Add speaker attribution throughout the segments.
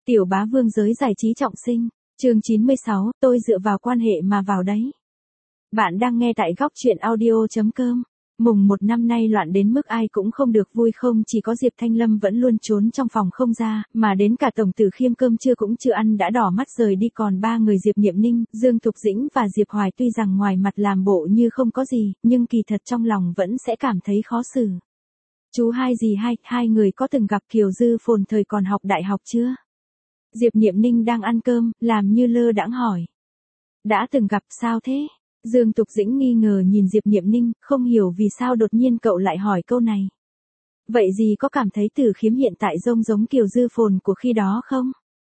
Speaker 1: Tiểu bá vương giới giải trí trọng sinh, chương 96, tôi dựa vào quan hệ mà vào đấy. Bạn đang nghe tại góc truyện audio.com. Mùng 1 năm nay loạn đến mức ai cũng không được vui, không chỉ có Diệp Thanh Lâm vẫn luôn trốn trong phòng không ra, mà đến cả Tổng Tử Khiêm cơm trưa cũng chưa ăn đã đỏ mắt rời đi, còn ba người Diệp Niệm Ninh, Dương Thục Dĩnh và Diệp Hoài tuy rằng ngoài mặt làm bộ như không có gì, nhưng kỳ thật trong lòng vẫn sẽ cảm thấy khó xử. Chú hai gì hai người có từng gặp Kiều Dư Phồn thời còn học đại học chưa? Diệp Niệm Ninh đang ăn cơm, làm như lơ đãng hỏi. Đã từng gặp sao thế? Dương Tục Dĩnh nghi ngờ nhìn Diệp Niệm Ninh, không hiểu vì sao đột nhiên cậu lại hỏi câu này. Vậy gì có cảm thấy Tử Khiêm hiện tại giống Kiều Dư Phồn của khi đó không?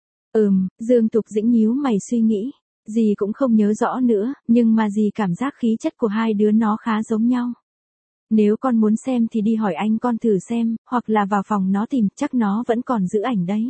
Speaker 1: Dương Tục Dĩnh nhíu mày suy nghĩ. Dì cũng không nhớ rõ nữa, nhưng mà dì cảm giác khí chất của hai đứa nó khá giống nhau. Nếu con muốn xem thì đi hỏi anh con thử xem, hoặc là vào phòng nó tìm, chắc nó vẫn còn giữ ảnh đấy.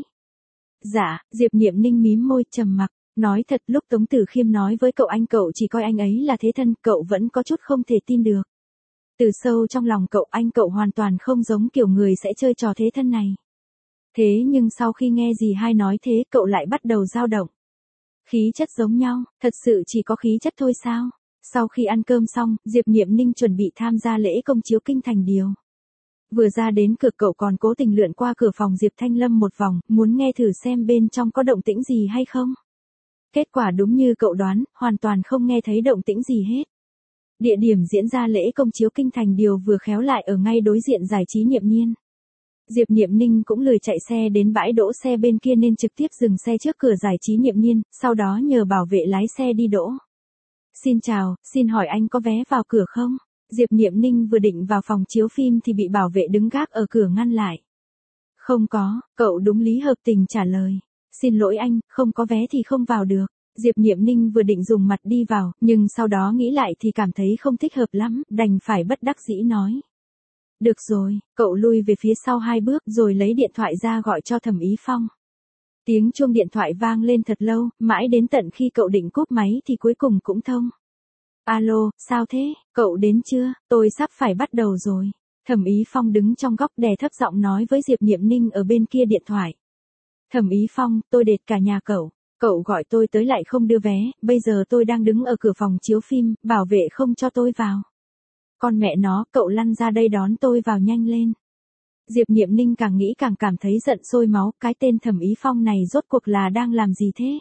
Speaker 1: Dạ, Diệp Niệm Ninh mím môi trầm mặc, nói thật lúc Tống Tử Khiêm nói với cậu chỉ coi anh ấy là thế thân, cậu vẫn có chút không thể tin được. Từ sâu trong lòng cậu hoàn toàn không giống kiểu người sẽ chơi trò thế thân này. Thế nhưng sau khi nghe dì hai nói thế cậu lại bắt đầu dao động. Khí chất giống nhau, thật sự chỉ có khí chất thôi sao? Sau khi ăn cơm xong, Diệp Niệm Ninh chuẩn bị tham gia lễ công chiếu kinh thành điều. Vừa ra đến cửa cậu còn cố tình lượn qua cửa phòng Diệp Thanh Lâm một vòng, muốn nghe thử xem bên trong có động tĩnh gì hay không. Kết quả đúng như cậu đoán, hoàn toàn không nghe thấy động tĩnh gì hết. Địa điểm diễn ra lễ công chiếu kinh thành điều vừa khéo lại ở ngay đối diện giải trí Niệm Niên. Diệp Niệm Ninh cũng lười chạy xe đến bãi đỗ xe bên kia nên trực tiếp dừng xe trước cửa giải trí Niệm Niên, sau đó nhờ bảo vệ lái xe đi đỗ. Xin chào, xin hỏi anh có vé vào cửa không? Diệp Niệm Ninh vừa định vào phòng chiếu phim thì bị bảo vệ đứng gác ở cửa ngăn lại. Không có, cậu đúng lý hợp tình trả lời. Xin lỗi anh, không có vé thì không vào được. Diệp Niệm Ninh vừa định dùng mặt đi vào, nhưng sau đó nghĩ lại thì cảm thấy không thích hợp lắm, đành phải bất đắc dĩ nói. Được rồi, cậu lui về phía sau 2 bước rồi lấy điện thoại ra gọi cho Thẩm Ý Phong. Tiếng chuông điện thoại vang lên thật lâu, mãi đến tận khi cậu định cúp máy thì cuối cùng cũng thông. Alo, sao thế, cậu đến chưa, tôi sắp phải bắt đầu rồi. Thẩm Ý Phong đứng trong góc đè thấp giọng nói với Diệp Niệm Ninh ở bên kia điện thoại. Thẩm Ý Phong, tôi đệt cả nhà cậu gọi tôi tới lại không đưa vé, bây giờ tôi đang đứng ở cửa phòng chiếu phim, bảo vệ không cho tôi vào. Con mẹ nó, cậu lăn ra đây đón tôi vào nhanh lên. Diệp Niệm Ninh càng nghĩ càng cảm thấy giận sôi máu, cái tên Thẩm Ý Phong này rốt cuộc là đang làm gì thế?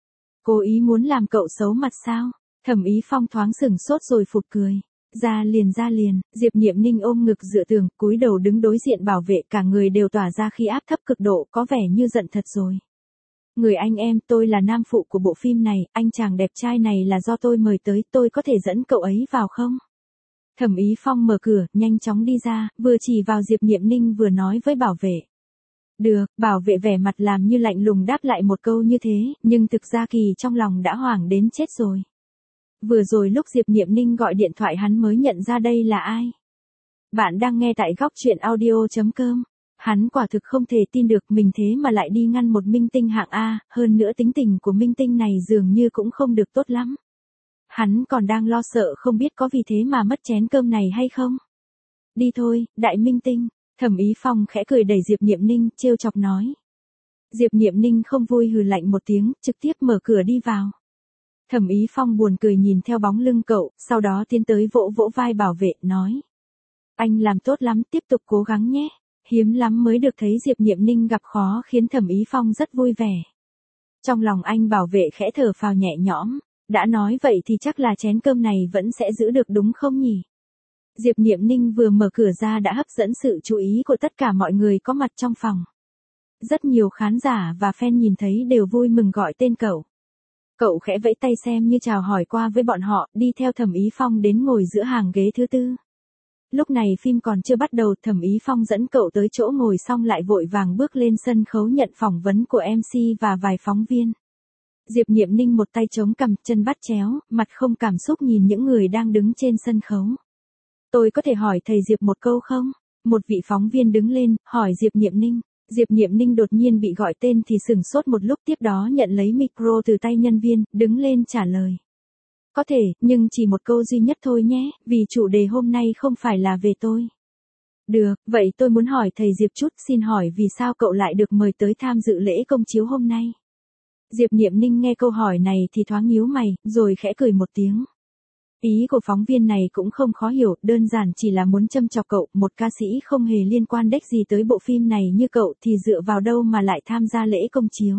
Speaker 1: Cố ý muốn làm cậu xấu mặt sao? Thẩm Ý Phong thoáng sửng sốt rồi phụt cười. Ra liền, Diệp Niệm Ninh ôm ngực dựa tường, cúi đầu đứng đối diện bảo vệ, cả người đều tỏa ra khí áp thấp cực độ, có vẻ như giận thật rồi. Người anh em, tôi là nam phụ của bộ phim này, anh chàng đẹp trai này là do tôi mời tới, tôi có thể dẫn cậu ấy vào không? Thẩm Ý Phong mở cửa, nhanh chóng đi ra, vừa chỉ vào Diệp Niệm Ninh vừa nói với bảo vệ. Được, bảo vệ vẻ mặt làm như lạnh lùng đáp lại một câu như thế, nhưng thực ra kỳ trong lòng đã hoảng đến chết rồi. Vừa rồi lúc Diệp Niệm Ninh gọi điện thoại hắn mới nhận ra đây là ai. Bạn đang nghe tại góc truyện audio.com. Hắn quả thực không thể tin được mình thế mà lại đi ngăn một minh tinh hạng A, hơn nữa tính tình của minh tinh này dường như cũng không được tốt lắm. Hắn còn đang lo sợ không biết có vì thế mà mất chén cơm này hay không. Đi thôi, đại minh tinh. Thẩm Ý Phong khẽ cười đẩy Diệp Niệm Ninh, trêu chọc nói. Diệp Niệm Ninh không vui hừ lạnh một tiếng, trực tiếp mở cửa đi vào. Thẩm Ý Phong buồn cười nhìn theo bóng lưng cậu, sau đó tiến tới vỗ vỗ vai bảo vệ, nói. Anh làm tốt lắm, tiếp tục cố gắng nhé. Hiếm lắm mới được thấy Diệp Niệm Ninh gặp khó khiến Thẩm Ý Phong rất vui vẻ. Trong lòng anh bảo vệ khẽ thở phào nhẹ nhõm, đã nói vậy thì chắc là chén cơm này vẫn sẽ giữ được đúng không nhỉ? Diệp Niệm Ninh vừa mở cửa ra đã hấp dẫn sự chú ý của tất cả mọi người có mặt trong phòng. Rất nhiều khán giả và fan nhìn thấy đều vui mừng gọi tên cậu. Cậu khẽ vẫy tay xem như chào hỏi qua với bọn họ, đi theo Thẩm Ý Phong đến ngồi giữa hàng ghế thứ 4. Lúc này phim còn chưa bắt đầu, Thẩm Ý Phong dẫn cậu tới chỗ ngồi xong lại vội vàng bước lên sân khấu nhận phỏng vấn của MC và vài phóng viên. Diệp Niệm Ninh một tay chống cằm, chân bắt chéo, mặt không cảm xúc nhìn những người đang đứng trên sân khấu. Tôi có thể hỏi thầy Diệp một câu không? Một vị phóng viên đứng lên, hỏi Diệp Niệm Ninh. Diệp Niệm Ninh đột nhiên bị gọi tên thì sửng sốt một lúc, tiếp đó nhận lấy micro từ tay nhân viên, đứng lên trả lời. Có thể, nhưng chỉ một câu duy nhất thôi nhé, vì chủ đề hôm nay không phải là về tôi. Được, vậy tôi muốn hỏi thầy Diệp chút, xin hỏi vì sao cậu lại được mời tới tham dự lễ công chiếu hôm nay? Diệp Niệm Ninh nghe câu hỏi này thì thoáng nhíu mày, rồi khẽ cười một tiếng. Ý của phóng viên này cũng không khó hiểu, đơn giản chỉ là muốn châm chọc cậu, một ca sĩ không hề liên quan đếch gì tới bộ phim này như cậu thì dựa vào đâu mà lại tham gia lễ công chiếu.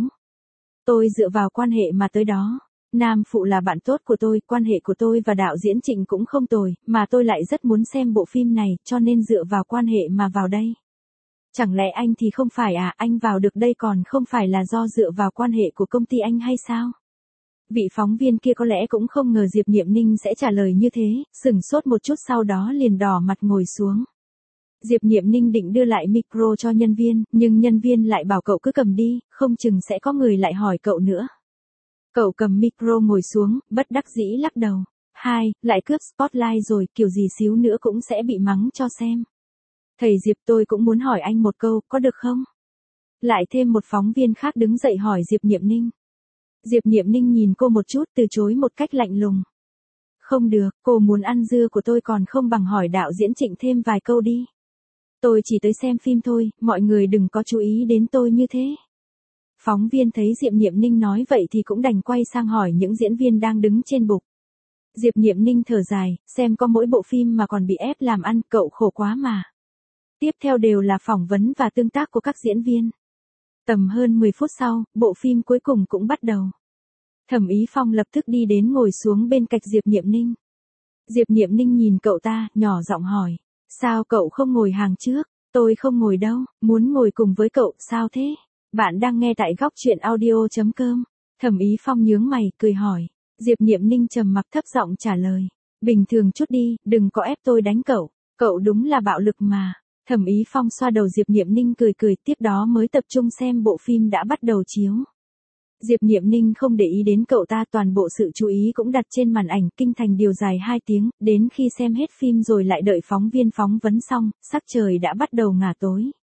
Speaker 1: Tôi dựa vào quan hệ mà tới đó. Nam phụ là bạn tốt của tôi, quan hệ của tôi và đạo diễn Trịnh cũng không tồi, mà tôi lại rất muốn xem bộ phim này, cho nên dựa vào quan hệ mà vào đây. Chẳng lẽ anh thì không phải à, anh vào được đây còn không phải là do dựa vào quan hệ của công ty anh hay sao? Vị phóng viên kia có lẽ cũng không ngờ Diệp Niệm Ninh sẽ trả lời như thế, sửng sốt một chút sau đó liền đỏ mặt ngồi xuống. Diệp Niệm Ninh định đưa lại micro cho nhân viên, nhưng nhân viên lại bảo cậu cứ cầm đi, không chừng sẽ có người lại hỏi cậu nữa. Cậu cầm micro ngồi xuống, bất đắc dĩ lắc đầu. Lại cướp spotlight rồi, kiểu gì xíu nữa cũng sẽ bị mắng cho xem. Thầy Diệp, tôi cũng muốn hỏi anh một câu, có được không? Lại thêm một phóng viên khác đứng dậy hỏi Diệp Niệm Ninh. Diệp Niệm Ninh nhìn cô một chút, từ chối một cách lạnh lùng. Không được, cô muốn ăn dưa của tôi còn không bằng hỏi đạo diễn Trịnh thêm vài câu đi. Tôi chỉ tới xem phim thôi, mọi người đừng có chú ý đến tôi như thế. Phóng viên thấy Diệp Niệm Ninh nói vậy thì cũng đành quay sang hỏi những diễn viên đang đứng trên bục. Diệp Niệm Ninh thở dài, xem có mỗi bộ phim mà còn bị ép làm ăn, cậu khổ quá mà. Tiếp theo đều là phỏng vấn và tương tác của các diễn viên. Tầm hơn 10 phút sau, bộ phim cuối cùng cũng bắt đầu. Thẩm Ý Phong lập tức đi đến ngồi xuống bên cạnh Diệp Niệm Ninh. Diệp Niệm Ninh nhìn cậu ta, nhỏ giọng hỏi. Sao cậu không ngồi hàng trước? Tôi không ngồi đâu, muốn ngồi cùng với cậu, sao thế? Bạn đang nghe tại góc truyện audio.com. Thẩm Ý Phong nhướng mày, cười hỏi. Diệp Niệm Ninh trầm mặc thấp giọng trả lời. Bình thường chút đi, đừng có ép tôi đánh cậu. Cậu đúng là bạo lực mà. Thẩm Ý Phong xoa đầu Diệp Niệm Ninh cười cười, tiếp đó mới tập trung xem bộ phim đã bắt đầu chiếu. Diệp Niệm Ninh không để ý đến cậu ta, toàn bộ sự chú ý cũng đặt trên màn ảnh, kinh thành điều dài 2 tiếng, đến khi xem hết phim rồi lại đợi phóng viên phỏng vấn xong, sắc trời đã bắt đầu ngả tối.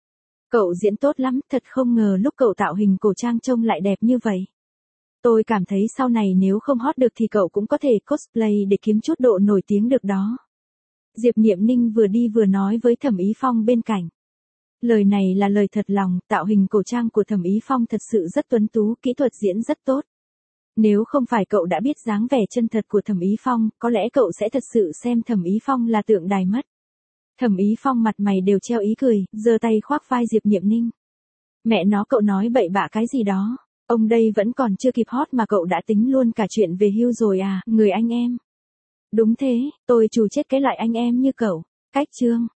Speaker 1: Cậu diễn tốt lắm, thật không ngờ lúc cậu tạo hình cổ trang trông lại đẹp như vậy. Tôi cảm thấy sau này nếu không hot được thì cậu cũng có thể cosplay để kiếm chút độ nổi tiếng được đó. Diệp Niệm Ninh vừa đi vừa nói với Thẩm Ý Phong bên cạnh. Lời này là lời thật lòng, tạo hình cổ trang của Thẩm Ý Phong thật sự rất tuấn tú, kỹ thuật diễn rất tốt. Nếu không phải cậu đã biết dáng vẻ chân thật của Thẩm Ý Phong, có lẽ cậu sẽ thật sự xem Thẩm Ý Phong là tượng đài mất. Thẩm Ý Phong mặt mày đều treo ý cười, giơ tay khoác vai Diệp Niệm Ninh. Mẹ nó, cậu nói bậy bạ cái gì đó. Ông đây vẫn còn chưa kịp hot mà cậu đã tính luôn cả chuyện về hưu rồi à, người anh em. Đúng thế, tôi trù chết cái loại anh em như cậu. Cách chương.